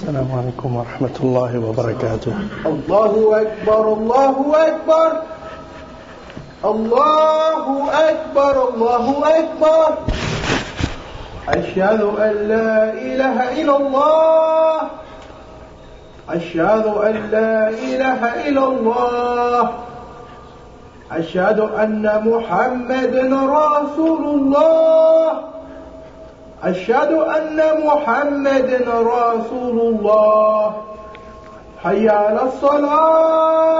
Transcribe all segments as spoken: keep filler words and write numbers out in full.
السلام عليكم ورحمة الله وبركاته. الله أكبر الله أكبر الله أكبر الله أكبر. أشهد أن لا إله إلا الله أشهد أن لا إله إلا الله أشهد أن محمدا رسول الله أشهد أن محمدا رسول الله. حي على الصلاة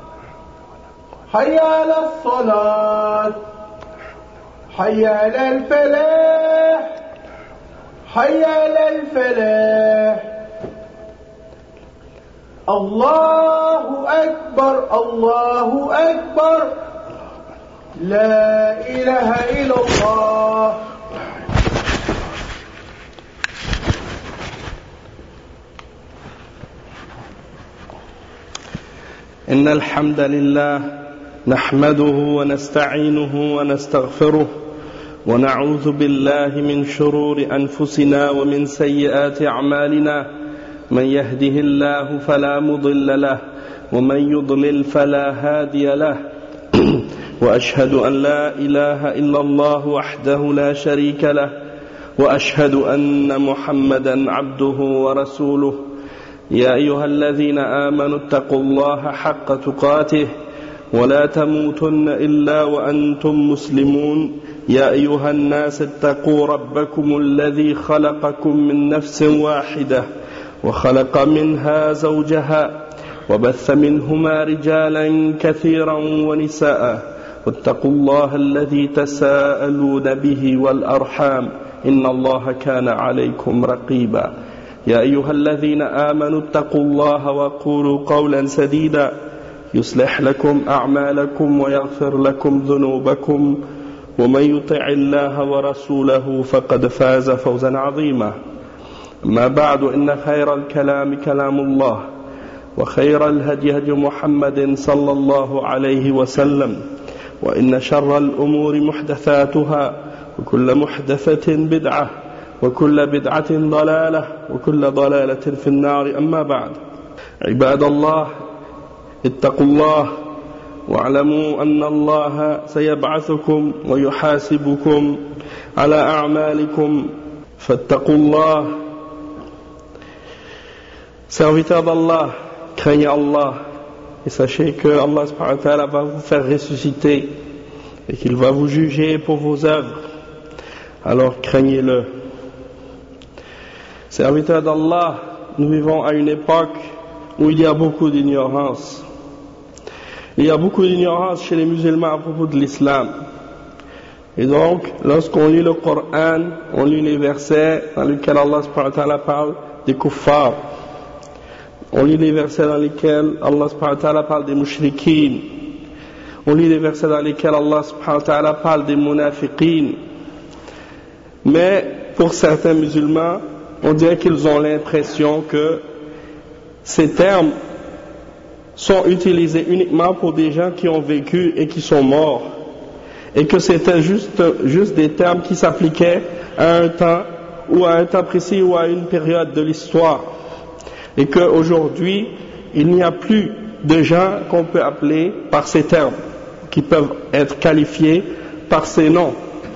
حي على الصلاة حي على الفلاح حي على الفلاح. الله أكبر الله أكبر. لا إله إلا الله. إن الحمد لله نحمده ونستعينه ونستغفره ونعوذ بالله من شرور أنفسنا ومن سيئات أعمالنا. من يهده الله فلا مضل له ومن يضلل فلا هادي له. وأشهد أن لا إله إلا الله وحده لا شريك له وأشهد أن محمدا عبده ورسوله. يا أيها الذين آمنوا اتقوا الله حق تقاته ولا تموتن إلا وأنتم مسلمون. يا أيها الناس اتقوا ربكم الذي خلقكم من نفس واحدة وخلق منها زوجها وبث منهما رجالا كثيرا ونساء واتقوا الله الذي تساءلون به والأرحام إن الله كان عليكم رقيبا. يا أيها الذين آمنوا اتقوا الله وقولوا قولا سديدا يصلح لكم أعمالكم ويغفر لكم ذنوبكم ومن يطع الله ورسوله فقد فاز فوزا عظيما. ما بعد إن خير الكلام كلام الله وخير الهدي هدي محمد صلى الله عليه وسلم وإن شر الأمور محدثاتها وكل محدثة بدعة وكل بدعة ضلالة وكل ضلالة في النار. أما بعد، عباد الله اتقوا الله واعلموا أن الله سيبعثكم ويحاسبكم على أعمالكم فاتقوا الله. Serviteurs d'Allah, craignez Allah et sachez que Allah subhanahu wa ta'ala va vous faire ressusciter et qu'il va vous juger pour vos œuvres. Alors craignez-le. Serviteurs d'Allah, nous vivons à une époque où il y a beaucoup d'ignorance. Il y a beaucoup d'ignorance chez les musulmans à propos de l'islam. Et donc, lorsqu'on lit le Coran, on lit les versets dans lesquels Allah subhanahu wa ta'ala parle des kuffars. On lit les versets dans lesquels Allah subhanahu wa ta'ala parle des mushrikeen. On lit les versets dans lesquels Allah subhanahu wa ta'ala parle des munafiqeen. Mais pour certains musulmans, on dirait qu'ils ont l'impression que ces termes sont utilisés uniquement pour des gens qui ont vécu et qui sont morts, et que c'était juste, juste des termes qui s'appliquaient à un temps ou à un temps précis ou à une période de l'histoire, et qu'aujourd'hui il n'y a plus de gens qu'on peut appeler par ces termes, qui peuvent être qualifiés par ces noms.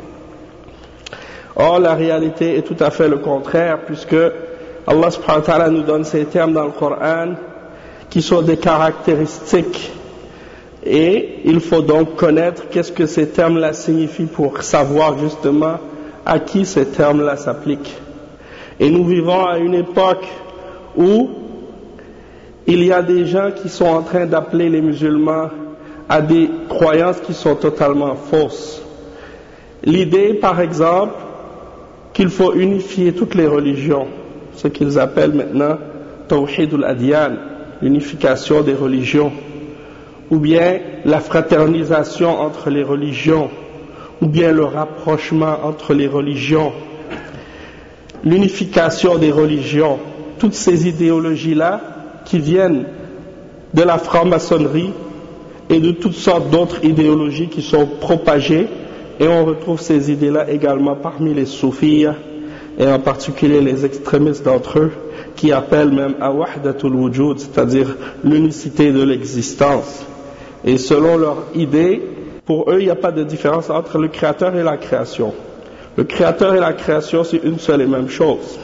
Or, la réalité est tout à fait le contraire, puisque Allah subhanahu wa ta'ala nous donne ces termes dans le Coran qui sont des caractéristiques, et il faut donc connaître qu'est-ce que ces termes-là signifient pour savoir justement à qui ces termes-là s'appliquent. Et nous vivons à une époque où il y a des gens qui sont en train d'appeler les musulmans à des croyances qui sont totalement fausses. L'idée, par exemple, qu'il faut unifier toutes les religions, ce qu'ils appellent maintenant Tawhid al-Adyan, l'unification des religions, ou bien la fraternisation entre les religions, ou bien le rapprochement entre les religions, l'unification des religions, toutes ces idéologies-là qui viennent de la franc-maçonnerie et de toutes sortes d'autres idéologies qui sont propagées, et on retrouve ces idées-là également parmi les soufis et en particulier les extrémistes d'entre eux, qui appellent même à wahdatul wujud, c'est-à-dire l'unicité de l'existence. Et selon leur idée, pour eux, il n'y a pas de différence entre le créateur et la création. Le créateur et la création, c'est une seule et même chose.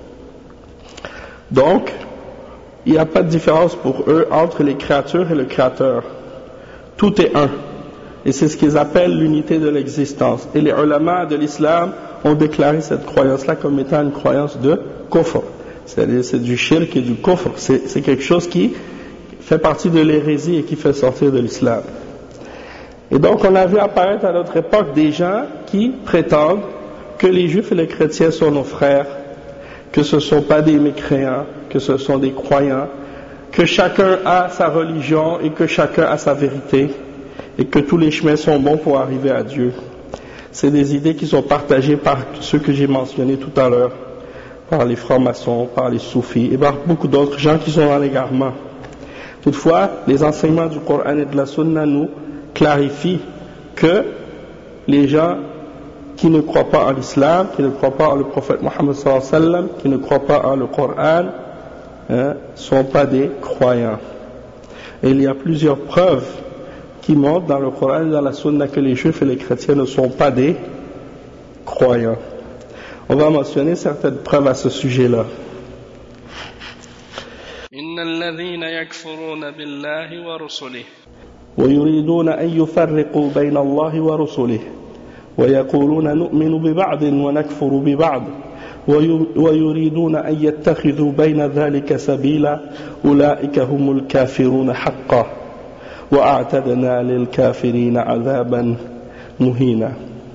Donc, il n'y a pas de différence pour eux entre les créatures et le créateur. Tout est un. Et c'est ce qu'ils appellent l'unité de l'existence. Et les ulama de l'islam ont déclaré cette croyance-là comme étant une croyance de kufr. C'est-à-dire c'est du shirk et du kufr. C'est, c'est quelque chose qui fait partie de l'hérésie et qui fait sortir de l'islam. Et donc on a vu apparaître à notre époque des gens qui prétendent que les juifs et les chrétiens sont nos frères, que ce ne sont pas des mécréants, que ce sont des croyants, que chacun a sa religion et que chacun a sa vérité, et que tous les chemins sont bons pour arriver à Dieu. C'est des idées qui sont partagées par ceux que j'ai mentionnés tout à l'heure, par les francs-maçons, par les soufis et par beaucoup d'autres gens qui sont dans l'égarement. Toutefois, les enseignements du Coran et de la Sunna nous clarifient que les gens qui ne croient pas en l'islam, qui ne croient pas en le prophète Mohammed sallallahu alayhi wa sallam, qui ne croient pas en le Coran, ne hein, sont pas des croyants. Et il y a plusieurs preuves qui montrent dans le Coran et dans la Sunna que les juifs et les chrétiens ne sont pas des croyants. On va mentionner certaines preuves à ce sujet-là. إن الذين يكفرون بالله ورسله ويريدون أن يفرقوا بين الله ورسله ويقولون نؤمن ببعض ونكفر ببعض ويريدون أن يتخذوا بين ذلك سبيلا أولئك هم الكافرون حقا وأعتدنا للكافرين عذابا مهينا.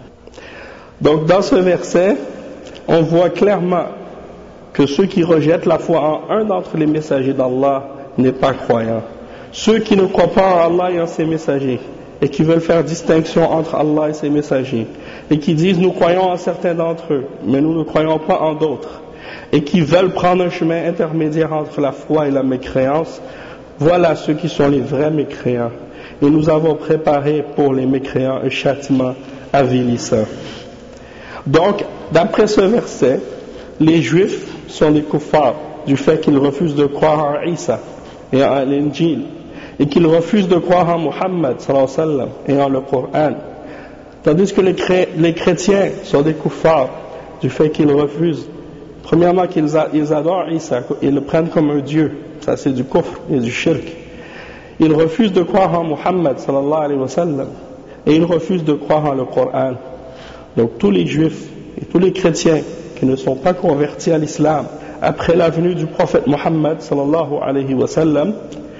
Donc dans ce verset, on voit clairement que ceux qui rejettent la foi en un d'entre les messagers d'Allah n'est pas croyant. Ceux qui ne croient pas en Allah et en ses messagers et qui veulent faire distinction entre Allah et ses messagers et qui disent nous croyons en certains d'entre eux mais nous ne croyons pas en d'autres et qui veulent prendre un chemin intermédiaire entre la foi et la mécréance, voilà ceux qui sont les vrais mécréants. Et nous avons préparé pour les mécréants un châtiment avilissant. Donc, d'après ce verset, les juifs sont des kuffars du fait qu'ils refusent de croire en Isa et en l'Injil et qu'ils refusent de croire en Muhammad sallallahu alayhi wa sallam et en le Coran. Tandis que les, cré- les chrétiens sont des kuffars du fait qu'ils refusent, premièrement qu'ils a- ils adorent Isa, ils le prennent comme un dieu, ça c'est du kufr et du shirk. Ils refusent de croire en Muhammad sallallahu alayhi wa sallam et ils refusent de croire en le Coran. Donc tous les juifs et tous les chrétiens qui ne sont pas convertis à l'islam après la venue du prophète Muhammad sallallahu alayhi wa sallam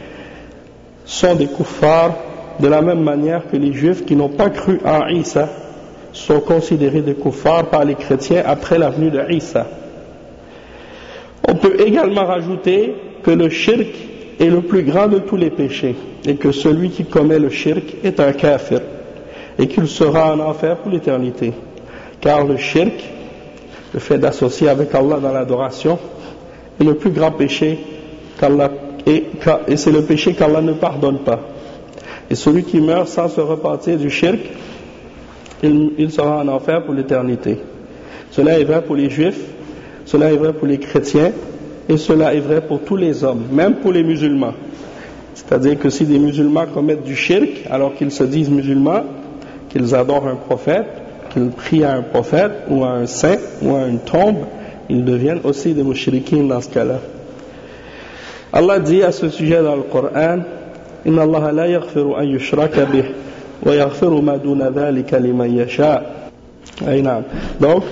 sont des kuffars de la même manière que les juifs qui n'ont pas cru en Isa sont considérés des kuffars par les chrétiens après la venue de Isa. On peut également rajouter que le shirk est le plus grand de tous les péchés et que celui qui commet le shirk est un kafir et qu'il sera en enfer pour l'éternité. Car le shirk, le fait d'associer avec Allah dans l'adoration, est le plus grand péché qu'Allah, et, et c'est le péché qu'Allah ne pardonne pas. Et celui qui meurt sans se repentir du shirk, il, il sera en enfer pour l'éternité. Cela est vrai pour les juifs, cela est vrai pour les chrétiens, et cela est vrai pour tous les hommes, même pour les musulmans. C'est-à-dire que si des musulmans commettent du shirk, alors qu'ils se disent musulmans, qu'ils adorent un prophète, qu'ils prient à un prophète, ou à un saint, ou à une tombe, ils deviennent aussi des mushrikines dans ce cas-là. Allah dit à ce sujet dans le Coran, Inna Allah la yaghfiru an yushraka bih, wa yaghfiru ma duna dhalika liman yasha. Donc,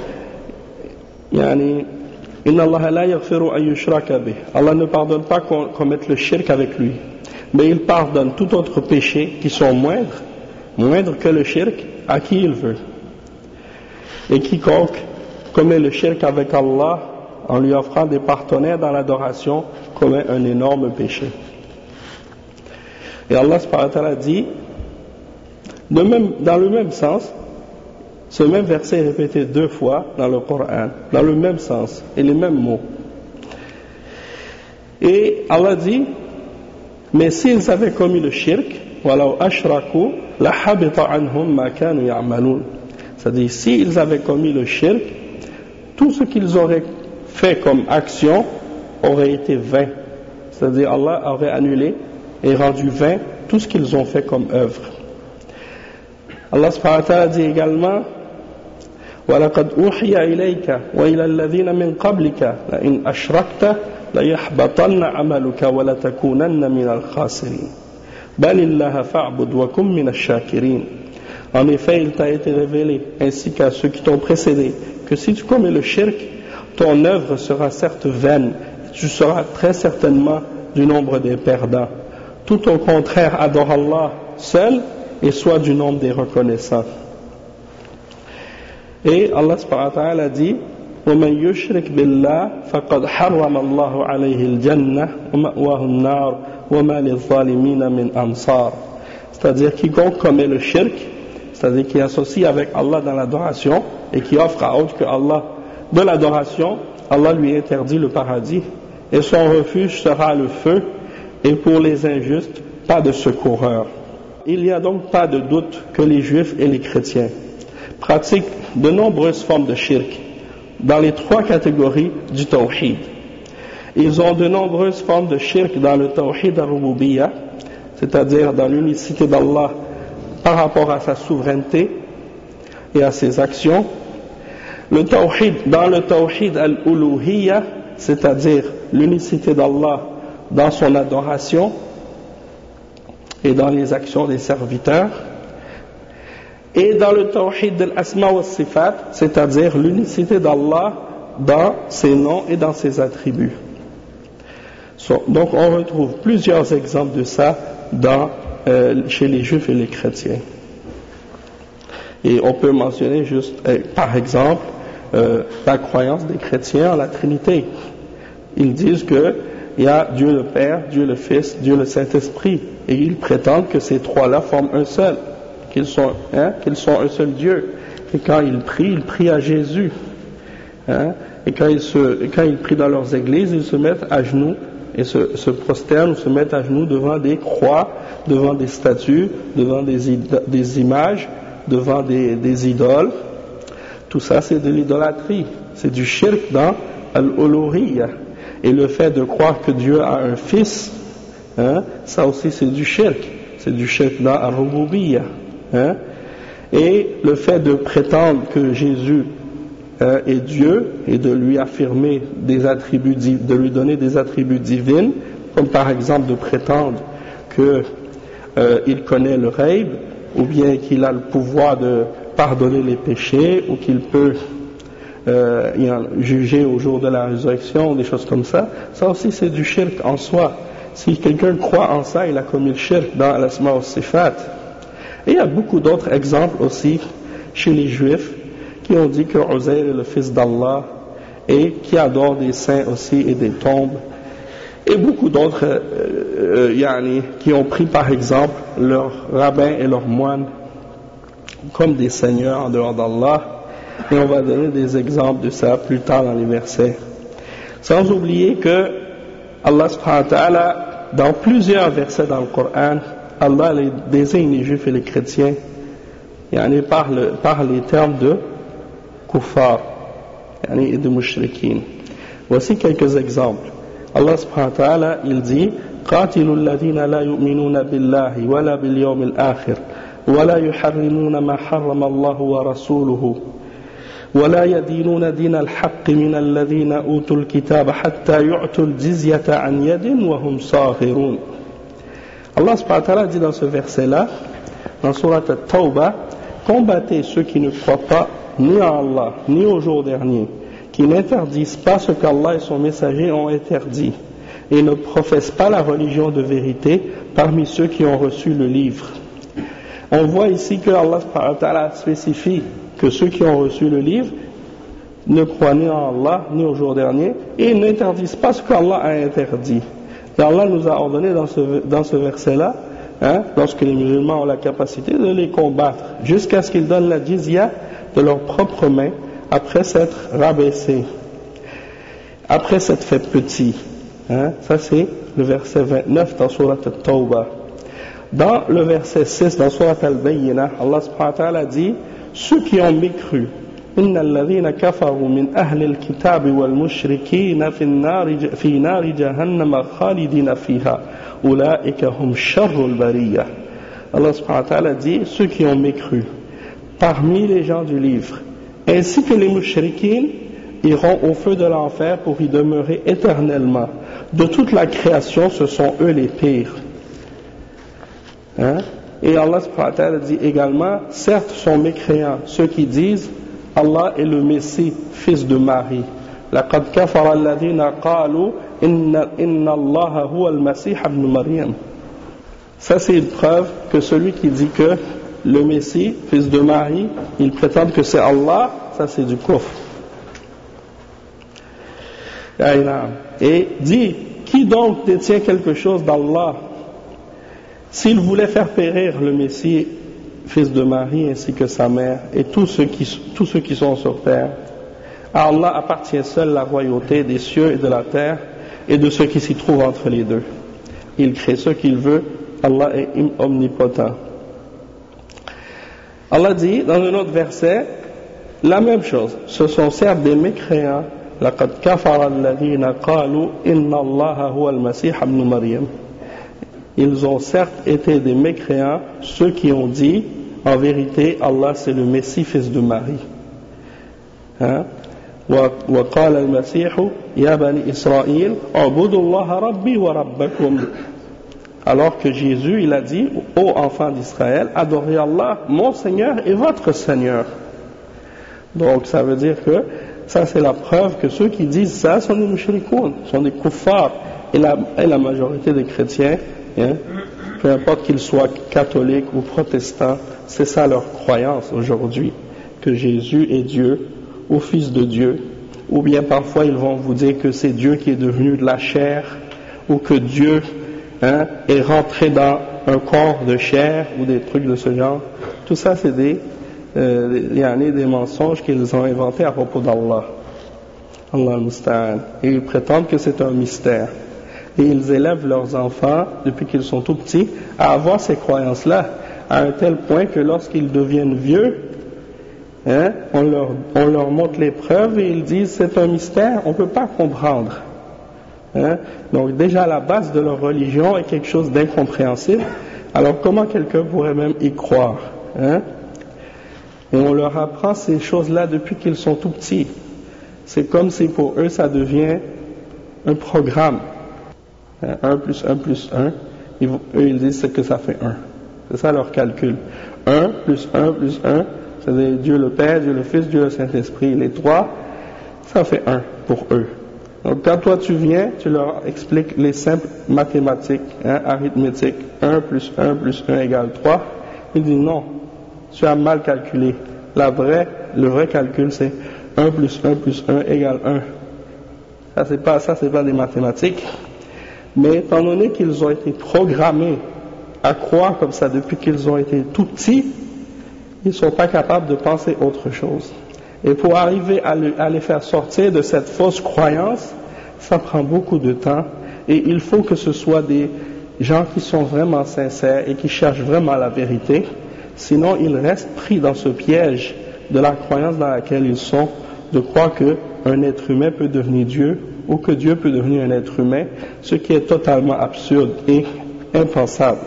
yani, Inna Allah la yaghfiru an yushraka bih. Allah ne pardonne pas qu'on commette le shirk avec lui, mais il pardonne tout autre péché qui sont moindres, moindres que le shirk, à qui il veut. Et quiconque commet le shirk avec Allah en lui offrant des partenaires dans l'adoration commet un énorme péché. Et Allah subhanahu wa ta'ala dit, de même, dans le même sens, ce même verset est répété deux fois dans le Coran, dans le même sens et les mêmes mots. Et Allah dit, mais s'ils avaient commis le shirk, وَلَوْ أَشْرَكُوا لَحَبِطَ عَنْهُمْ مَا كَانُوا يَعْمَلُونَ. C'est-à-dire, s'ils avaient commis le shirk, tout ce qu'ils auraient fait comme action aurait été vain. C'est-à-dire Allah aurait annulé et rendu vain tout ce qu'ils ont fait comme œuvre. Allah subhanahu wa ta'ala dit également وَلَقَدْ أُوحِيَ إِلَيْكَ وَإِلَى الَّذِينَ مِنْ قَبْلِكَ لَإِنْ أَشْرَكْتَ لَيَحْبَطَنَّ عَمَلُكَ وَلَتَكُونَنَّ مِنَ الْخَاسِرِينَ بَلِ اللَّهَ فَاعْبُدْ وَكُن مِنَ الشَّاكِرِينَ. En effet, il t'a été révélé, ainsi qu'à ceux qui t'ont précédé, que si tu commets le shirk, ton œuvre sera certes vaine, et tu seras très certainement du nombre des perdants. Tout au contraire, adore Allah seul et sois du nombre des reconnaissants. Et Allah subhanahu wa ta'ala dit وَمَنْ يُشْرِكْ بِاللَّهِ فَقَدْ حَرَّمَ اللَّهُ عَلَيْهِ الْجَنَّةَ وَمَأْوَاهُ النَّارُ وَمَا لِلظَّالِمِينَ مِنْ أَنصَارٍ. C'est-à-dire quiconque commet le shirk, c'est-à-dire qui associe avec Allah dans l'adoration et qui offre à autre que Allah de l'adoration, Allah lui interdit le paradis et son refuge sera le feu, et pour les injustes pas de secoureur. Il n'y a donc pas de doute que les juifs et les chrétiens pratiquent de nombreuses formes de shirk dans les trois catégories du tawhid. Ils ont de nombreuses formes de shirk dans le tawhid al-rububiyyah, c'est-à-dire dans l'unicité d'Allah par rapport à sa souveraineté et à ses actions. Le tawhid, dans le tawhid al-uluhiyyah, c'est-à-dire l'unicité d'Allah dans son adoration et dans les actions des serviteurs. Et dans le tawhid de l'asma wa sifat, c'est-à-dire l'unicité d'Allah dans ses noms et dans ses attributs. So, donc on retrouve plusieurs exemples de ça dans, euh, chez les juifs et les chrétiens. Et on peut mentionner juste, euh, par exemple, euh, la croyance des chrétiens en la Trinité. Ils disent que il y a Dieu le Père, Dieu le Fils, Dieu le Saint-Esprit, et ils prétendent que ces trois-là forment un seul. Qu'ils sont, hein, qu'ils sont un seul Dieu. Et quand ils prient, ils prient à Jésus. Hein, et quand ils, se, quand ils prient dans leurs églises, ils se mettent à genoux et se, se prosternent ou se mettent à genoux devant des croix, devant des statues, devant des, des images, devant des, des idoles. Tout ça, c'est de l'idolâtrie. C'est du shirk dans al-uluhiyyah. Et le fait de croire que Dieu a un fils, hein, ça aussi c'est du shirk. C'est du shirk dans al-rububiyyah. Hein? Et le fait de prétendre que Jésus euh, est Dieu et de lui affirmer des attributs, de lui donner des attributs divins, comme par exemple de prétendre qu'il euh, connaît le ghaib, ou bien qu'il a le pouvoir de pardonner les péchés, ou qu'il peut euh, juger au jour de la résurrection, des choses comme ça, ça aussi c'est du shirk en soi. Si quelqu'un croit en ça, il a commis le shirk dans l'asma wa sifat. Et il y a beaucoup d'autres exemples aussi chez les juifs qui ont dit que Uzair est le fils d'Allah et qui adorent des saints aussi et des tombes. Et beaucoup d'autres euh, euh, yani, qui ont pris par exemple leurs rabbins et leurs moines comme des seigneurs en dehors d'Allah. Et on va donner des exemples de ça plus tard dans les versets. Sans oublier que Allah subhanahu wa ta'ala, dans plusieurs versets dans le Coran, Allah les désigne les juifs et les chrétiens yani par, le, par les termes de kuffar yani et de mushrikin. Voici quelques exemples. Allah subhanahu wa ta'ala il dit قاتلوا الذين لا يؤمنون بالله ولا باليوم الآخر ولا يحرمون ما حرم الله ورسوله ولا يدينون دين الحق من الذين أوتوا الكتاب حتى يعطوا الجزية عن يد وهم صاغرون. Allah subhanahu wa ta'ala dit dans ce verset-là, dans Surat At-Tawbah, combattez ceux qui ne croient pas ni en Allah, ni au jour dernier, qui n'interdisent pas ce qu'Allah et son messager ont interdit, et ne professent pas la religion de vérité parmi ceux qui ont reçu le livre. On voit ici que Allah subhanahu wa ta'ala spécifie que ceux qui ont reçu le livre ne croient ni en Allah, ni au jour dernier, et n'interdisent pas ce qu'Allah a interdit. Et Allah nous a ordonné dans ce, dans ce verset-là, hein, lorsque les musulmans ont la capacité de les combattre, jusqu'à ce qu'ils donnent la jizya de leurs propres mains, après s'être rabaissés, après s'être fait petit. Hein, ça c'est le verset vingt-neuf dans Surat At-Tawbah. Dans le verset six dans Surat Al-Bayyinah, Allah subhanahu wa ta'ala dit, ceux qui ont mécru إن الذين كفروا من أهل الكتاب والمشركين في النار في نار جهنم خالدين فيها أولئك هم شر البرية. Allah subhanahu wa ta'ala dit ceux qui ont mécru parmi les gens du livre ainsi que les mushrikines iront au feu de l'enfer pour y demeurer éternellement. De toute la création, ce sont eux les pires. Hein? Et Allah subhanahu wa ta'ala dit également, certes sont mécréants ceux qui disent Allah est le Messie, fils de Marie. لقد كفر الذين قالوا إن إن الله هو المسيح ابن مريم. Ça c'est une preuve que celui qui dit que le Messie, fils de Marie, il prétend que c'est Allah, ça c'est du kufr. Et dit, qui donc détient quelque chose d'Allah? S'il voulait faire périr le Messie, fils de Marie, ainsi que sa mère, et tous ceux qui, tous ceux qui sont sur terre, à Allah appartient seule la royauté des cieux et de la terre, et de ceux qui s'y trouvent entre les deux. Il crée ce qu'il veut, Allah est omnipotent. Allah dit, dans un autre verset, la même chose. Ce sont certes des mécréants, لقد كفر الذين قالوا إن الله هو المسيح ابن مريم. Ils ont certes été des mécréants, ceux qui ont dit, en vérité, Allah c'est le Messie, fils de Marie. Hein? وقال المسيح يا بني إسرائيل اعبدوا الله ربي وربكم. Alors que Jésus, il a dit, ô enfants d'Israël, adorez Allah, mon Seigneur et votre Seigneur. Donc ça veut dire que ça c'est la preuve que ceux qui disent ça sont des mushrikoun, sont des kuffars. Et la, et la majorité des chrétiens, hein, peu importe qu'ils soient catholiques ou protestants, c'est ça leur croyance aujourd'hui, que Jésus est Dieu ou fils de Dieu. Ou bien parfois ils vont vous dire que c'est Dieu qui est devenu de la chair, ou que Dieu hein, est rentré dans un corps de chair, ou des trucs de ce genre. Tout ça c'est des euh, il y en a des mensonges qu'ils ont inventés à propos d'Allah. Allah al-Musta'an. Et ils prétendent que c'est un mystère. Et ils élèvent leurs enfants, depuis qu'ils sont tout petits, à avoir ces croyances-là, à un tel point que lorsqu'ils deviennent vieux, hein, on, leur, on leur montre les preuves et ils disent c'est un mystère, on ne peut pas comprendre. Hein? Donc déjà la base de leur religion est quelque chose d'incompréhensible, alors comment quelqu'un pourrait même y croire, hein? Et on leur apprend ces choses-là depuis qu'ils sont tout petits. C'est comme si pour eux ça devient un programme. un plus un plus un, ils, eux ils disent que ça fait un. C'est ça leur calcul. un plus un plus un, c'est-à-dire Dieu le Père, Dieu le Fils, Dieu le Saint-Esprit, les trois, ça fait un pour eux. Donc quand toi tu viens, tu leur expliques les simples mathématiques, hein, arithmétiques, un plus un plus un égale trois, ils disent non, tu as mal calculé. La vraie, le vrai calcul c'est un plus un plus un égale un. Ça c'est pas, ça c'est pas des mathématiques. Mais étant donné qu'ils ont été programmés à croire comme ça depuis qu'ils ont été tout petits, ils ne sont pas capables de penser autre chose. Et pour arriver à, le, à les faire sortir de cette fausse croyance, ça prend beaucoup de temps. Et il faut que ce soit des gens qui sont vraiment sincères et qui cherchent vraiment la vérité. Sinon, ils restent pris dans ce piège de la croyance dans laquelle ils sont, de croire qu'un être humain peut devenir Dieu ou que Dieu peut devenir un être humain, ce qui est totalement absurde et impensable.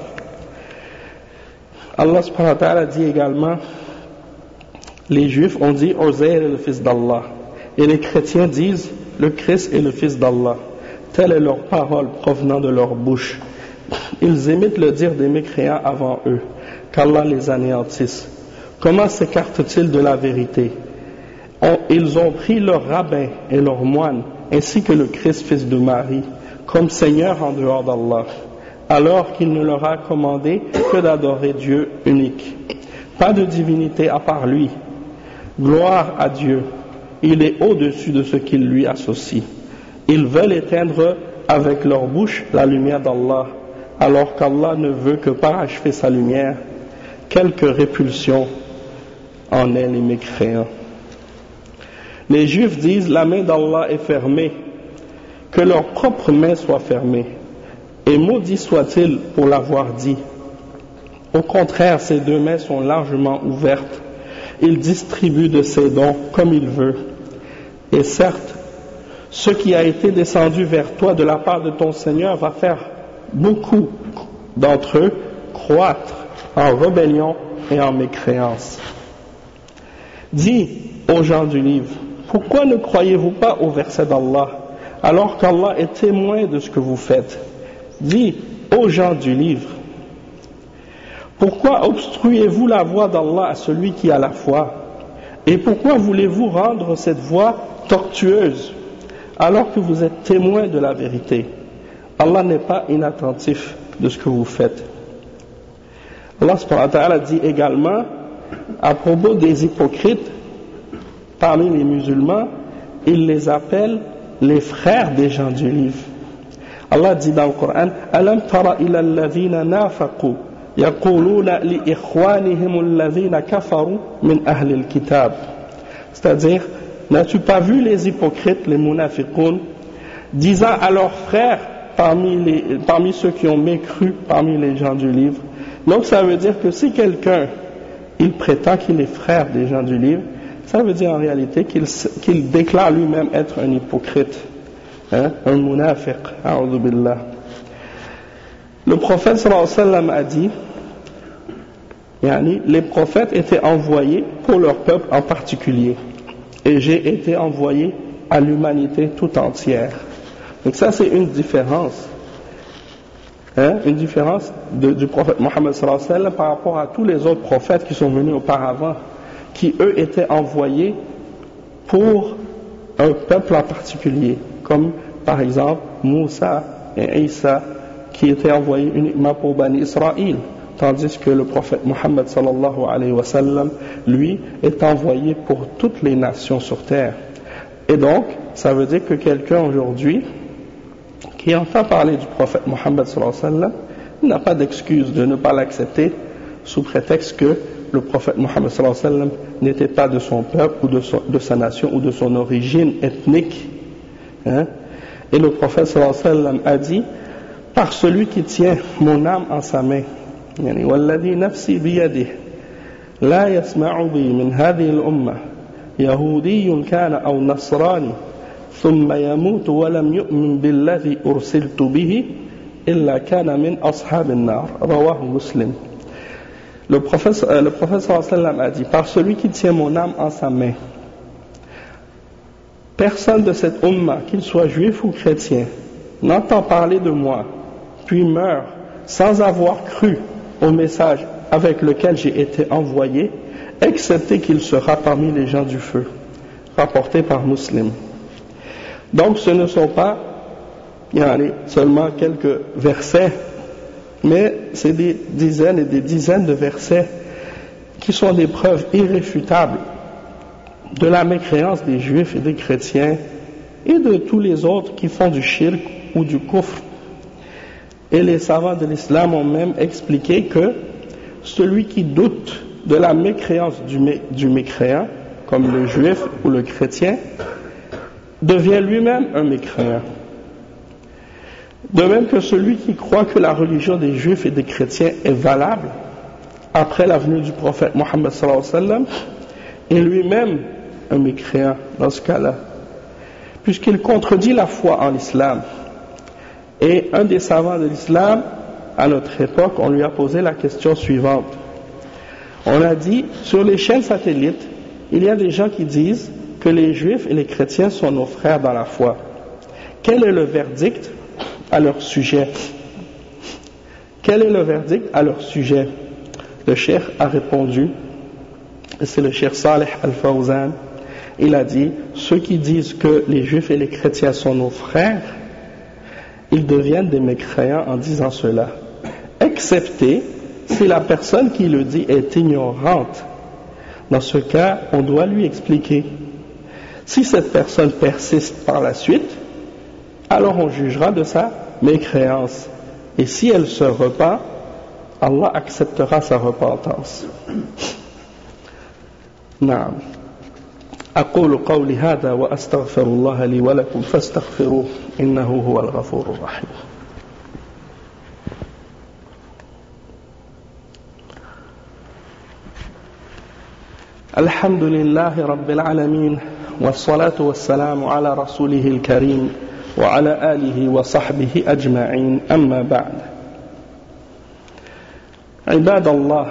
Allah subhanahu wa ta'ala dit également, les juifs ont dit Uzair est le fils d'Allah, et les chrétiens disent le Christ est le fils d'Allah. Telle est leur parole provenant de leur bouche. Ils imitent le dire des mécréants avant eux, qu'Allah les anéantisse. Comment s'écartent-ils de la vérité? On, ils ont pris leur rabbin et leur moine, ainsi que le Christ fils de Marie, comme Seigneur en dehors d'Allah, alors qu'il ne leur a commandé que d'adorer Dieu unique. Pas de divinité à part lui. Gloire à Dieu. Il est au-dessus de ce qu'ils lui associent. Ils veulent éteindre avec leur bouche la lumière d'Allah, alors qu'Allah ne veut que parachever sa lumière. Quelque répulsion en est les mécréants. Les Juifs disent la main d'Allah est fermée, que leur propre main soit fermée, et maudit soit-il pour l'avoir dit. Au contraire, ces deux mains sont largement ouvertes. il distribue de ses dons comme il veut. Et certes, ce qui a été descendu vers toi de la part de ton Seigneur va faire beaucoup d'entre eux croître en rébellion et en mécréance. Dis aux gens du livre, pourquoi ne croyez-vous pas au verset d'Allah, alors qu'Allah est témoin de ce que vous faites? Dis aux gens du livre, pourquoi obstruez-vous la voie d'Allah à celui qui a la foi? Et pourquoi voulez-vous rendre cette voie tortueuse, alors que vous êtes témoin de la vérité? Allah n'est pas inattentif de ce que vous faites. Allah subhanahu wa ta'ala dit également à propos des hypocrites parmi les musulmans, il les appelle les frères des gens du livre. Allah dit dans le Coran, Alam tara ila alladhina nafaqu yaquluna li ikhwanihim alladhina kafaru min ahli al-kitab. C'est-à-dire, n'as-tu pas vu les hypocrites, les munafiqun, disant à leurs frères parmi, les, parmi ceux qui ont mécru parmi les gens du livre? Donc ça veut dire que si quelqu'un il prétend qu'il est frère des gens du livre, ça veut dire en réalité qu'il, qu'il déclare lui-même être un hypocrite, hein, un munafiq, a'udhu billah. Le prophète sallallahu alayhi wa sallam a dit, yani, les prophètes étaient envoyés pour leur peuple en particulier, et j'ai été envoyé à l'humanité tout entière. Donc ça c'est une différence. Hein, une différence de, du prophète Mohammed sallallahu alayhi wa sallam par rapport à tous les autres prophètes qui sont venus auparavant, qui eux étaient envoyés pour un peuple en particulier, comme par exemple Moussa et Isa qui étaient envoyés uniquement pour Bani Israël, tandis que le prophète Mohammed sallallahu alayhi wa sallam, lui, est envoyé pour toutes les nations sur terre. Et donc, ça veut dire que quelqu'un aujourd'hui qui entend parler du prophète Mohammed sallallahu alayhi wa sallam n'a pas d'excuse de ne pas l'accepter sous prétexte que le prophète Mohammed sallallahu alayhi wa sallam n'était pas de son peuple ou de, son, de sa nation ou de son origine ethnique. Hein? Et le prophète sallallahu alayhi wa sallam a dit, par celui qui tient mon âme en sa main, yani, walladhi nafsi biyadih, la yasma'u bi min hadhihi al-umma, yahudiyyun kana aw nasrani, ثم يموت ولم يؤمن بالذي أرسلت به إلا كان من أصحاب النار رواه مسلم. Le prophète, euh, le prophète sallallahu alayhi wa sallam a dit, par celui qui tient mon âme en sa main, personne de cette umma, qu'il soit juif ou chrétien, n'entend parler de moi, puis meurt sans avoir cru au message avec lequel j'ai été envoyé, excepté qu'il sera parmi les gens du feu. Rapporté par Muslim. Donc ce ne sont pas il y en a seulement quelques versets, mais c'est des dizaines et des dizaines de versets qui sont des preuves irréfutables de la mécréance des juifs et des chrétiens et de tous les autres qui font du shirk ou du kufr. Et les savants de l'islam ont même expliqué que celui qui doute de la mécréance du, mé, du mécréant, comme le juif ou le chrétien, devient lui-même un mécréant. De même que celui qui croit que la religion des juifs et des chrétiens est valable après la venue du prophète Mohammed sallallahu alayhi wa sallam est lui-même un mécréant dans ce cas-là, puisqu'il contredit la foi en l'islam. Et un des savants de l'islam, à notre époque, on lui a posé la question suivante. On a dit, sur les chaînes satellites, il y a des gens qui disent que les juifs et les chrétiens sont nos frères dans la foi. Quel est le verdict à leur sujet? Quel est le verdict à leur sujet? Le cheikh a répondu, et c'est le cheikh Saleh Al-Fawzan, il a dit, ceux qui disent que les juifs et les chrétiens sont nos frères, ils deviennent des mécréants en disant cela, excepté si la personne qui le dit est ignorante. Dans ce cas, on doit lui expliquer. Si cette personne persiste par la suite, alors on jugera de sa mécréance. Et si elle se repent, Allah acceptera sa repentance. Naam. أقول قولي هذا وأستغفر الله لي ولكم فاستغفروه إنه هو الغفور الرحيم. الحمد لله رب العالمين والصلاة والسلام على رسوله الكريم وعلى آله وصحبه أجمعين أما بعد عباد الله.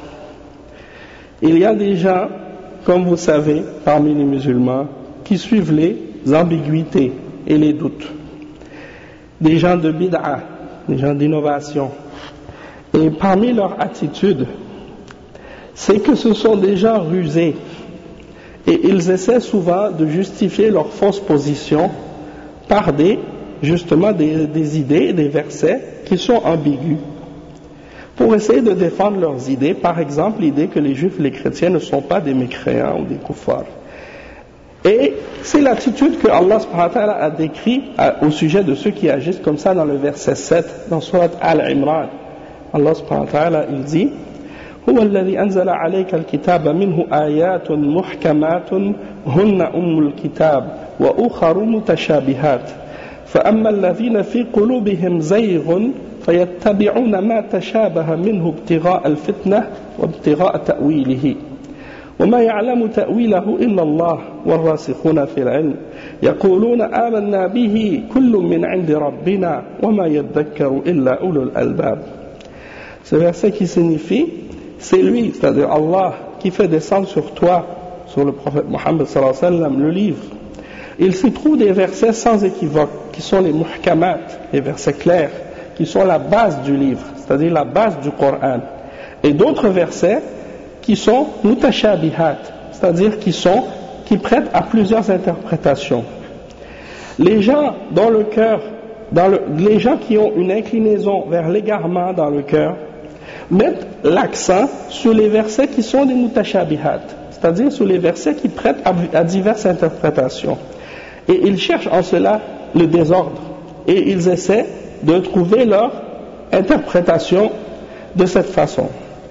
Il y a des gens, comme vous savez, parmi les musulmans, qui suivent les ambiguïtés et les doutes. Des gens de bid'a, des gens d'innovation. Et parmi leur attitude, c'est que ce sont des gens rusés. Et ils essaient souvent de justifier leur fausse position par des, justement, des, des idées, des versets qui sont ambigus. Pour essayer de défendre leurs idées, par exemple l'idée que les juifs et les chrétiens ne sont pas des mécréants ou des kuffars. Et c'est l'attitude que Allah subhanahu wa ta'ala a décrit au sujet de ceux qui agissent comme ça dans le verset sept, dans Surat Al-Imran. Allah subhanahu wa ta'ala, il dit هو الذي أنزل عليك الكتاب منه آيات محكمات هن أم الكتاب وأخر متشابهات فأما الذين في قلوبهم زيغ فيتبعون ما تشابه منه ابتغاء الفتنة وابتغاء تأويله وما يعلم تأويله إلا الله والراسخون في العلم يقولون آمنا به كل من عند ربنا وما يذكر إلا أولو الألباب. Ce verset qui signifie, c'est lui, c'est-à-dire Allah, qui fait descendre sur toi, sur le prophète Mohammed sallallahu alayhi wa sallam, le livre. Il s'y trouve des versets sans équivoque, qui sont les muhkamat, les versets clairs, qui sont la base du livre, c'est-à-dire la base du Coran. Et d'autres versets qui sont mutashabihat, c'est-à-dire qui sont, qui prêtent à plusieurs interprétations. Les gens dans le cœur, dans le, les gens qui ont une inclinaison vers l'égarement dans le cœur, mettent l'accent sur les versets qui sont des mutashabihat, c'est-à-dire sur les versets qui prêtent à, à diverses interprétations. Et ils cherchent en cela le désordre. Et ils essaient de trouver leur interprétation de cette façon.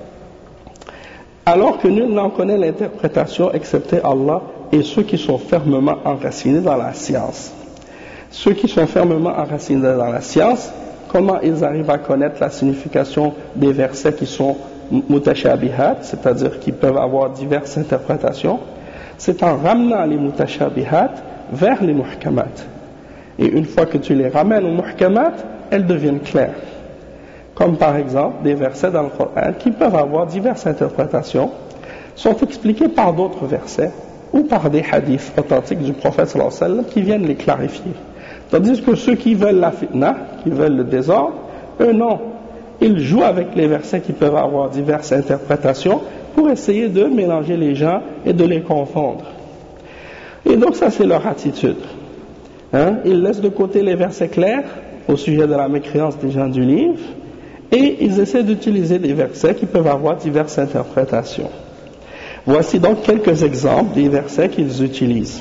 Alors que nul n'en connaît l'interprétation excepté Allah et ceux qui sont fermement enracinés dans la science. Ceux qui sont fermement enracinés dans la science, comment ils arrivent à connaître la signification des versets qui sont mutashabihat, c'est-à-dire qui peuvent avoir diverses interprétations? C'est en ramenant les mutashabihat vers les muhkamat. Et une fois que tu les ramènes aux muhkamat, elles deviennent claires. Comme par exemple des versets dans le Coran qui peuvent avoir diverses interprétations, sont expliqués par d'autres versets ou par des hadiths authentiques du prophète sallallahu alayhi wa sallam qui viennent les clarifier. Tandis que ceux qui veulent la fitna, qui veulent le désordre, eux non, ils jouent avec les versets qui peuvent avoir diverses interprétations pour essayer de mélanger les gens et de les confondre. Et donc ça c'est leur attitude. Hein? Ils laissent de côté les versets clairs au sujet de la mécréance des gens du livre et ils essaient d'utiliser des versets qui peuvent avoir diverses interprétations. Voici donc quelques exemples des versets qu'ils utilisent.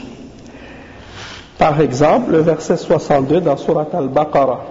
Par exemple, le verset soixante-deux dans Surat Al-Baqarah.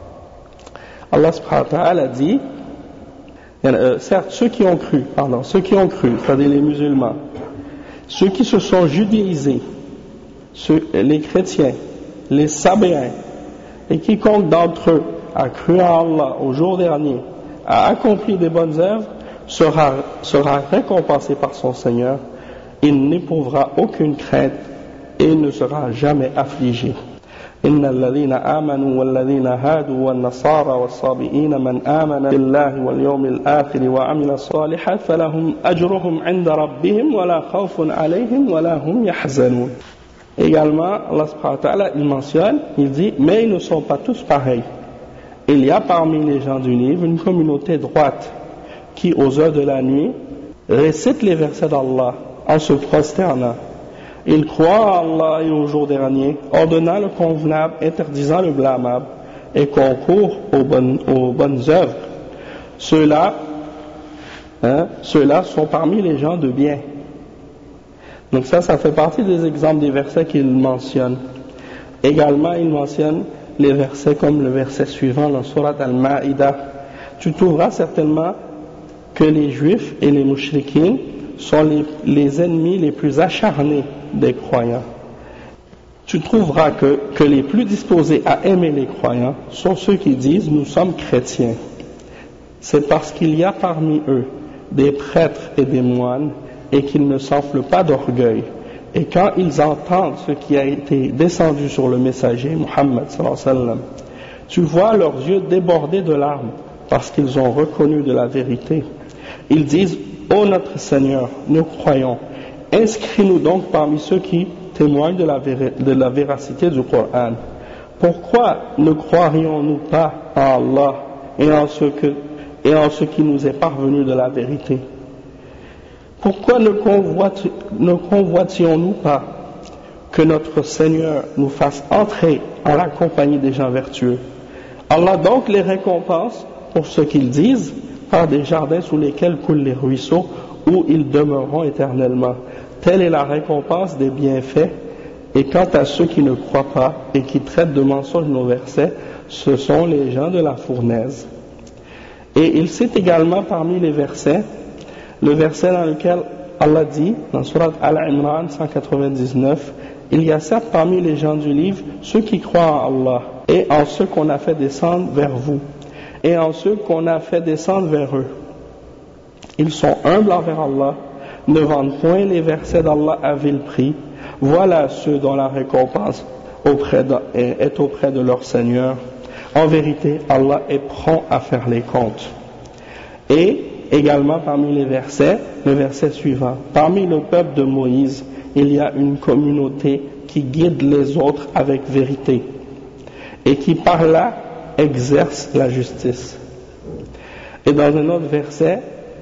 Allah subhanahu wa ta'ala dit, euh, certes ceux qui ont cru, pardon, ceux qui ont cru, c'est-à-dire les musulmans, ceux qui se sont judaïsés, ceux, les chrétiens, les sabéens, et quiconque d'entre eux a cru à Allah au jour dernier, a accompli des bonnes œuvres, sera, sera récompensé par son Seigneur, il n'éprouvera aucune crainte et ne sera jamais affligé. إن الذين آمنوا والذين هادوا والنصارى والصابئين من آمن بالله واليوم الآخر وعمل صالحا فلهم أجرهم عند ربهم ولا خوف عليهم ولا هم يحزنون. Également, Allah subhanahu wa ta'ala, il mentionne, il dit, mais ils ne sont pas tous pareils. Il y a parmi les gens du livre une communauté droite qui, aux heures de la nuit, récite les versets d'Allah en se prosternant. Ils croient à Allah et au jour dernier, ordonnant le convenable, interdisant le blâmable, et concourent aux bonnes, aux bonnes œuvres. Ceux-là, hein, ceux-là sont parmi les gens de bien. Donc ça, ça fait partie des exemples des versets qu'il mentionne. Également, il mentionne les versets comme le verset suivant dans Surat Al-Ma'idah. Tu trouveras certainement que les juifs et les mouchriquins sont les, les ennemis les plus acharnés des croyants. Tu trouveras que, que les plus disposés à aimer les croyants sont ceux qui disent nous sommes chrétiens. C'est parce qu'il y a parmi eux des prêtres et des moines et qu'ils ne s'enflent pas d'orgueil. Et quand ils entendent ce qui a été descendu sur le messager, Muhammad sallallahu alayhi wa sallam, tu vois leurs yeux déborder de larmes parce qu'ils ont reconnu de la vérité. Ils disent, ô notre Seigneur, nous croyons, inscris-nous donc parmi ceux qui témoignent de la, vér- de la véracité du Coran. Pourquoi ne croirions-nous pas en Allah et en ce, que, et en ce qui nous est parvenu de la vérité? Pourquoi ne, convoit- ne convoitions-nous pas que notre Seigneur nous fasse entrer en la compagnie des gens vertueux? Allah donc les récompense pour ce qu'ils disent par des jardins sous lesquels coulent les ruisseaux où ils demeureront éternellement. Telle est la récompense des bienfaits. Et quant à ceux qui ne croient pas et qui traitent de mensonges nos versets, ce sont les gens de la fournaise. Et il cite également parmi les versets, le verset dans lequel Allah dit, dans Surat Al-Imran cent quatre-vingt-dix-neuf, il y a certes parmi les gens du livre ceux qui croient en Allah et en ceux qu'on a fait descendre vers vous et en ceux qu'on a fait descendre vers eux. Ils sont humbles envers Allah, ne vendent point les versets d'Allah à vil prix. Voilà ceux dont la récompense auprès de, est auprès de leur Seigneur. En vérité, Allah est prompt à faire les comptes. Et également parmi les versets, le verset suivant. Parmi le peuple de Moïse, il y a une communauté qui guide les autres avec vérité et qui par là exerce la justice. Et dans un autre verset,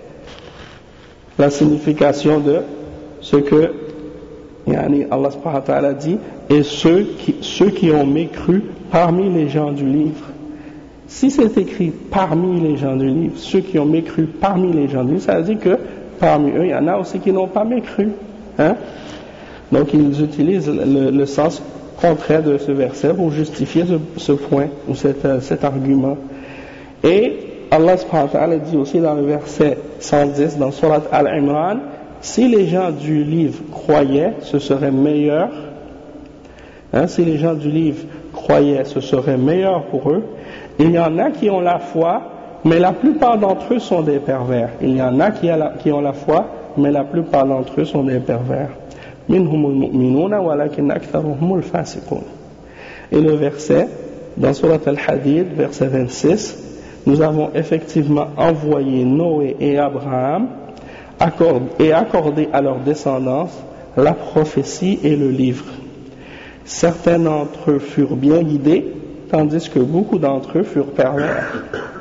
la signification de ce que Yani Allah subhanahu wa ta'ala dit, et ceux qui, ceux qui ont mécru parmi les gens du livre. Si c'est écrit parmi les gens du livre, ceux qui ont mécru parmi les gens du livre, ça veut dire que parmi eux, il y en a aussi qui n'ont pas mécru. Hein? Donc ils utilisent le, le sens contraire de ce verset pour justifier ce, ce point ou cet, cet argument. Et Allah subhanahu wa ta'ala dit aussi dans le verset cent dix, dans Surat Al-Imran, si les gens du livre croyaient, ce serait meilleur. Hein, si les gens du livre croyaient, ce serait meilleur pour eux. Il y en a qui ont la foi, mais la plupart d'entre eux sont des pervers. Il y en a qui, a la, qui ont la foi, mais la plupart d'entre eux sont des pervers. Minhumul mu'minuna walakin aktharuhumul fasiqun. Et le verset, dans Surat Al-Hadid, verset vingt-six, nous avons effectivement envoyé Noé et Abraham et accordé à leur descendance la prophétie et le livre. Certains d'entre eux furent bien guidés, tandis que beaucoup d'entre eux furent pervers.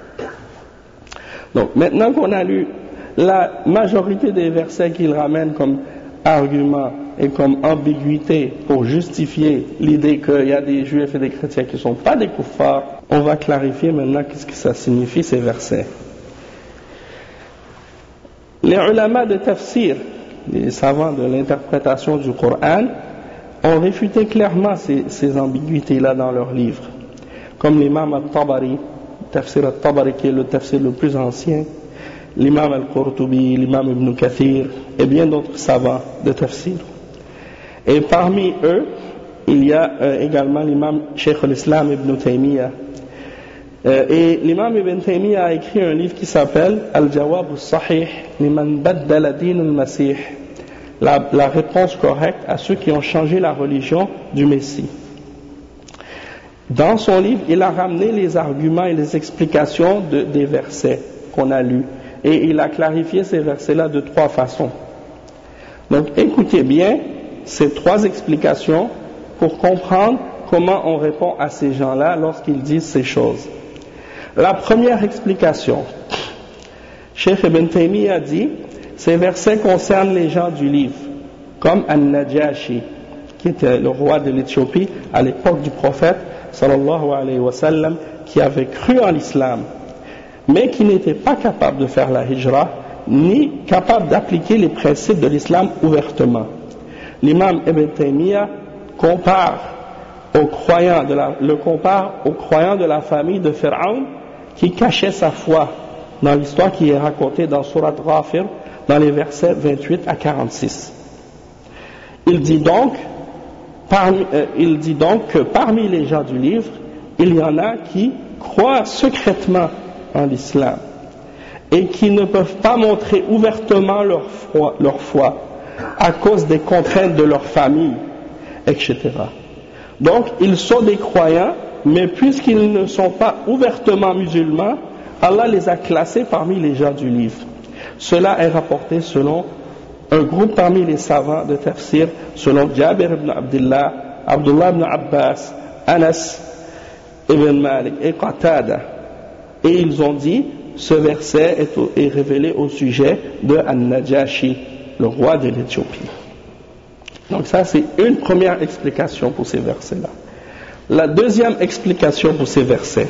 Donc maintenant qu'on a lu la majorité des versets qu'il ramène comme argument et comme ambiguïté pour justifier l'idée qu'il y a des juifs et des chrétiens qui ne sont pas des kuffars, on va clarifier maintenant qu'est-ce que ça signifie ces versets. Les ulama de tafsir, les savants de l'interprétation du Coran, ont réfuté clairement ces, ces ambiguïtés-là dans leurs livres, comme l'imam al-Tabari, tafsir al-Tabari qui est le tafsir le plus ancien, l'imam al-Qurtubi, l'imam Ibn Kathir et bien d'autres savants de tafsir. Et parmi eux, il y a euh, également l'imam Cheikh al-Islam Ibn Taymiyyah. Euh, et l'imam Ibn Taymiyyah a écrit un livre qui s'appelle Al-Jawab al-Sahih liman baddala din al-Masih, la, la réponse correcte à ceux qui ont changé la religion du Messie. Dans son livre, il a ramené les arguments et les explications de, des versets qu'on a lus. Et il a clarifié ces versets-là de trois façons. Donc écoutez bien ces trois explications pour comprendre comment on répond à ces gens-là lorsqu'ils disent ces choses. La première explication, Cheikh Ibn Taymiyyah a dit, ces versets concernent les gens du livre, comme An-Najashi, qui était le roi de l'Éthiopie à l'époque du prophète, sallallahu alayhi wa sallam, qui avait cru en l'islam, mais qui n'était pas capable de faire la hijra, ni capable d'appliquer les principes de l'islam ouvertement. L'imam Ibn Taymiyyah compare aux croyants de la, le compare aux croyants de la famille de Pharaon qui cachait sa foi dans l'histoire qui est racontée dans Surat Ghafir dans les versets vingt-huit à quarante-six. Il dit donc, parmi, euh, il dit donc que parmi les gens du livre, il y en a qui croient secrètement en l'islam et qui ne peuvent pas montrer ouvertement leur foi, leur foi à cause des contraintes de leur famille, et cetera. Donc, ils sont des croyants, mais puisqu'ils ne sont pas ouvertement musulmans, Allah les a classés parmi les gens du livre. Cela est rapporté selon un groupe parmi les savants de tafsir, selon Jabir ibn Abdullah, Abdullah ibn Abbas, Anas ibn Malik et Qatada. Et ils ont dit, ce verset est, au, est révélé au sujet de An-Najashi, le roi de l'Éthiopie. Donc ça, c'est une première explication pour ces versets-là. La deuxième explication pour ces versets,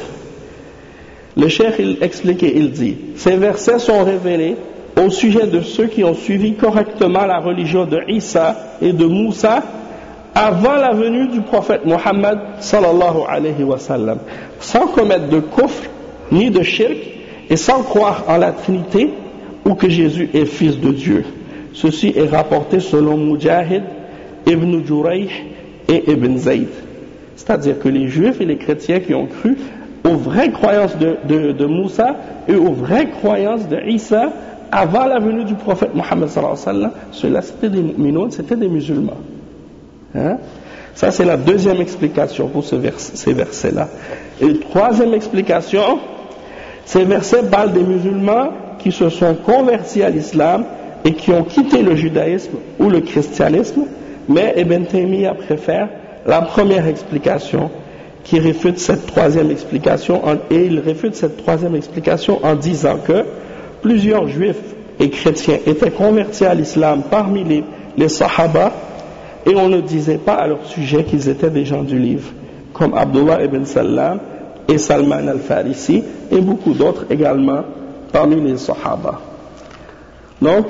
le cheikh il explique et il dit, ces versets sont révélés au sujet de ceux qui ont suivi correctement la religion de Isa et de Moussa avant la venue du prophète Mohammed sallallahu alayhi wa sallam, sans commettre de kufr ni de shirk et sans croire en la Trinité ou que Jésus est fils de Dieu. Ceci est rapporté selon Mujahid, Ibn Jurayh et Ibn Zayd. C'est-à-dire que les juifs et les chrétiens qui ont cru aux vraies croyances de, de, de Moussa et aux vraies croyances de Isa avant la venue du prophète Mohammed sallallahu alayhi wa sallam, ceux-là c'était des mu'minoun, c'était des musulmans. Hein? Ça c'est la deuxième explication pour ce vers, ces versets-là. Et troisième explication, ces versets parlent des musulmans qui se sont convertis à l'islam et qui ont quitté le judaïsme ou le christianisme, mais Ibn Taymiyyah préfère la première explication qui réfute cette troisième explication et il réfute cette troisième explication en disant que plusieurs juifs et chrétiens étaient convertis à l'islam parmi les, les sahaba et on ne disait pas à leur sujet qu'ils étaient des gens du livre, comme Abdullah ibn Salam et Salman al-Farisi et beaucoup d'autres également parmi les sahaba. Donc,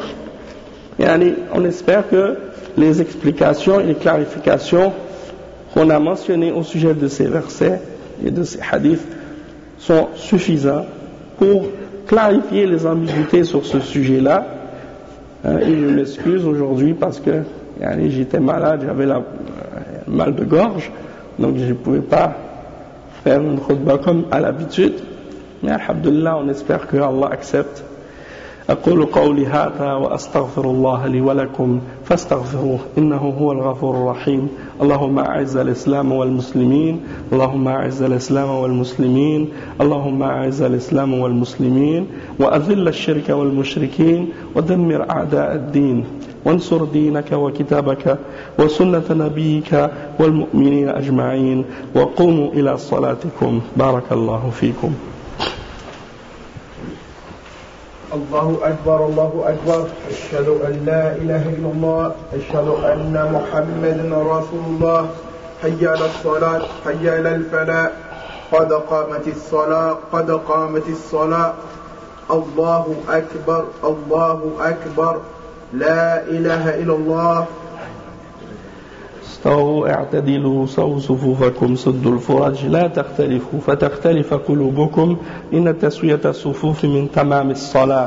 on espère que les explications et les clarifications qu'on a mentionnées au sujet de ces versets et de ces hadiths sont suffisants pour clarifier les ambiguïtés sur ce sujet-là. Euh, et je m'excuse aujourd'hui parce que yani, j'étais malade, j'avais la, euh, mal de gorge, donc je ne pouvais pas faire une khutbah comme à l'habitude. Mais alhamdulillah, on espère que Allah accepte. أقول قولي هذا وأستغفر الله لي ولكم فاستغفروه إنه هو الغفور الرحيم. اللهم أعز الإسلام والمسلمين اللهم أعز الإسلام والمسلمين اللهم أعز الإسلام والمسلمين وأذل الشرك والمشركين ودمر أعداء الدين وانصر دينك وكتابك وسنة نبيك والمؤمنين أجمعين وقوموا إلى صلاتكم بارك الله فيكم. الله أكبر الله أكبر أشهد أن لا إله إلا الله أشهد أن محمدا رسول الله حي على الصلاة حي على الفلاح قد قامت الصلاة قد قامت الصلاة الله أكبر الله أكبر لا إله إلا الله. استووا اعتدلوا سووا صفوفكم سدوا الفرج لا تختلفوا فتختلف قلوبكم إن تسوية الصفوف من تمام الصلاة.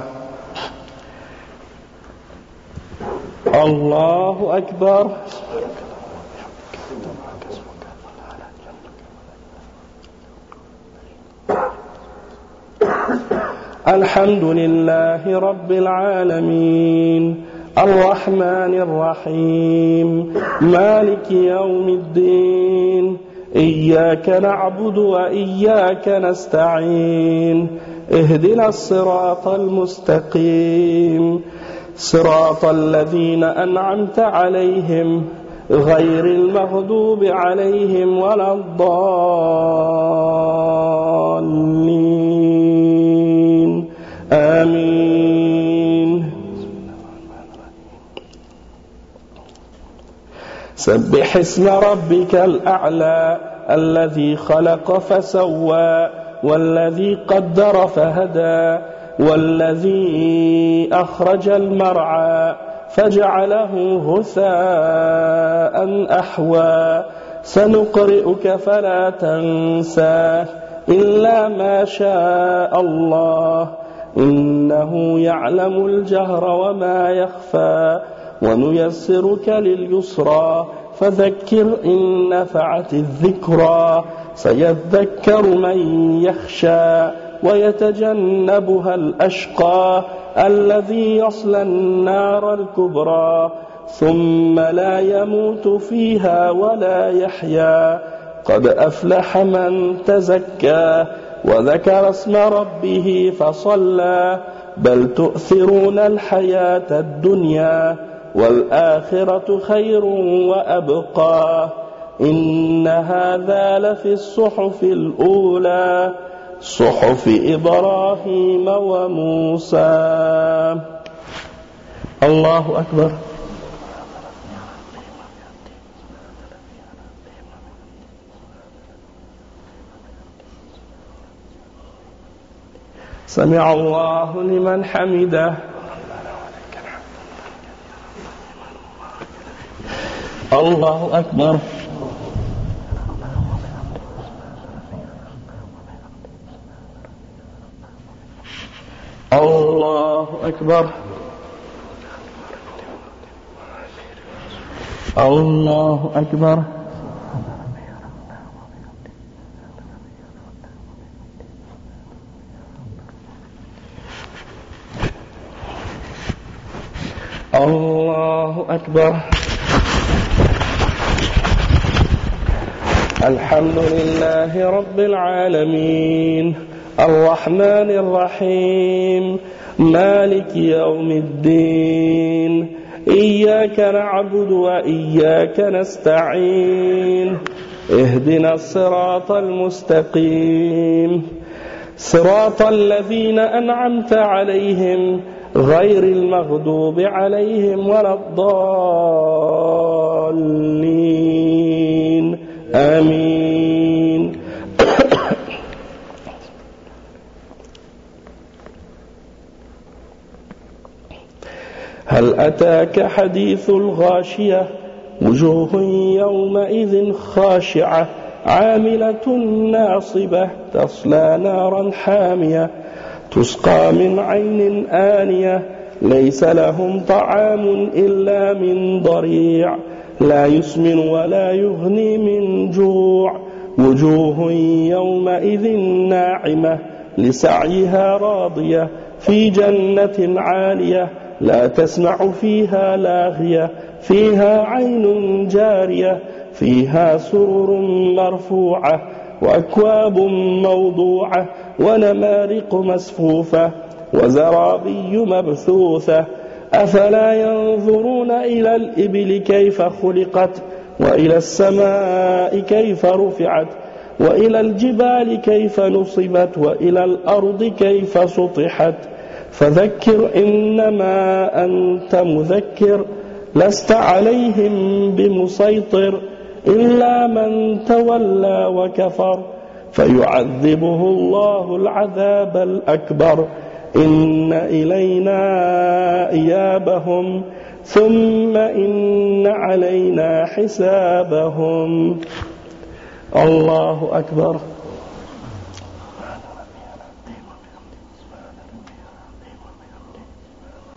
الله أكبر. الحمد لله رب العالمين الرحمن الرحيم مالك يوم الدين إياك نعبد وإياك نستعين اهدنا الصراط المستقيم صراط الذين أنعمت عليهم غير المغضوب عليهم ولا الضالين آمين. سبح اسم ربك الأعلى الذي خلق فسوى والذي قدر فهدى والذي أخرج المرعى فجعله غثاء أحوى سنقرئك فلا تنسى إلا ما شاء الله إنه يعلم الجهر وما يخفى ونيسرك لليسرى فذكر إن نفعت الذكرى سيذكر من يخشى ويتجنبها الأشقى الذي يصلى النار الكبرى ثم لا يموت فيها ولا يحيا. قد أفلح من تزكى وذكر اسم ربه فصلى بل تؤثرون الحياة الدنيا والآخرة خير وأبقى إن هذا لفي الصحف الأولى صحف إبراهيم وموسى. الله أكبر. سمع الله لمن حمده. الله أكبر. الله أكبر. الله أكبر. الله أكبر. الحمد لله رب العالمين الرحمن الرحيم مالك يوم الدين إياك نعبد وإياك نستعين اهدنا الصراط المستقيم صراط الذين أنعمت عليهم غير المغضوب عليهم ولا الضالين آمين. هل أتاك حديث الغاشية وجوه يومئذ خاشعة عاملة ناصبة تصلى نارا حامية تسقى من عين آنية ليس لهم طعام إلا من ضريع لا يسمن ولا يغني من جوع وجوه يومئذ ناعمة لسعيها راضية في جنة عالية لا تسمع فيها لاغية فيها عين جارية فيها سرر مرفوعة وأكواب موضوعة ونمارق مسفوفة وزرابي مبثوثة أفلا ينظرون إلى الإبل كيف خلقت وإلى السماء كيف رفعت وإلى الجبال كيف نصبت وإلى الأرض كيف سطحت فذكر إنما أنت مذكر لست عليهم بمسيطر إلا من تولى وكفر فيعذبه الله العذاب الأكبر إن إلينا إيابهم ثم إن علينا حسابهم. الله أكبر.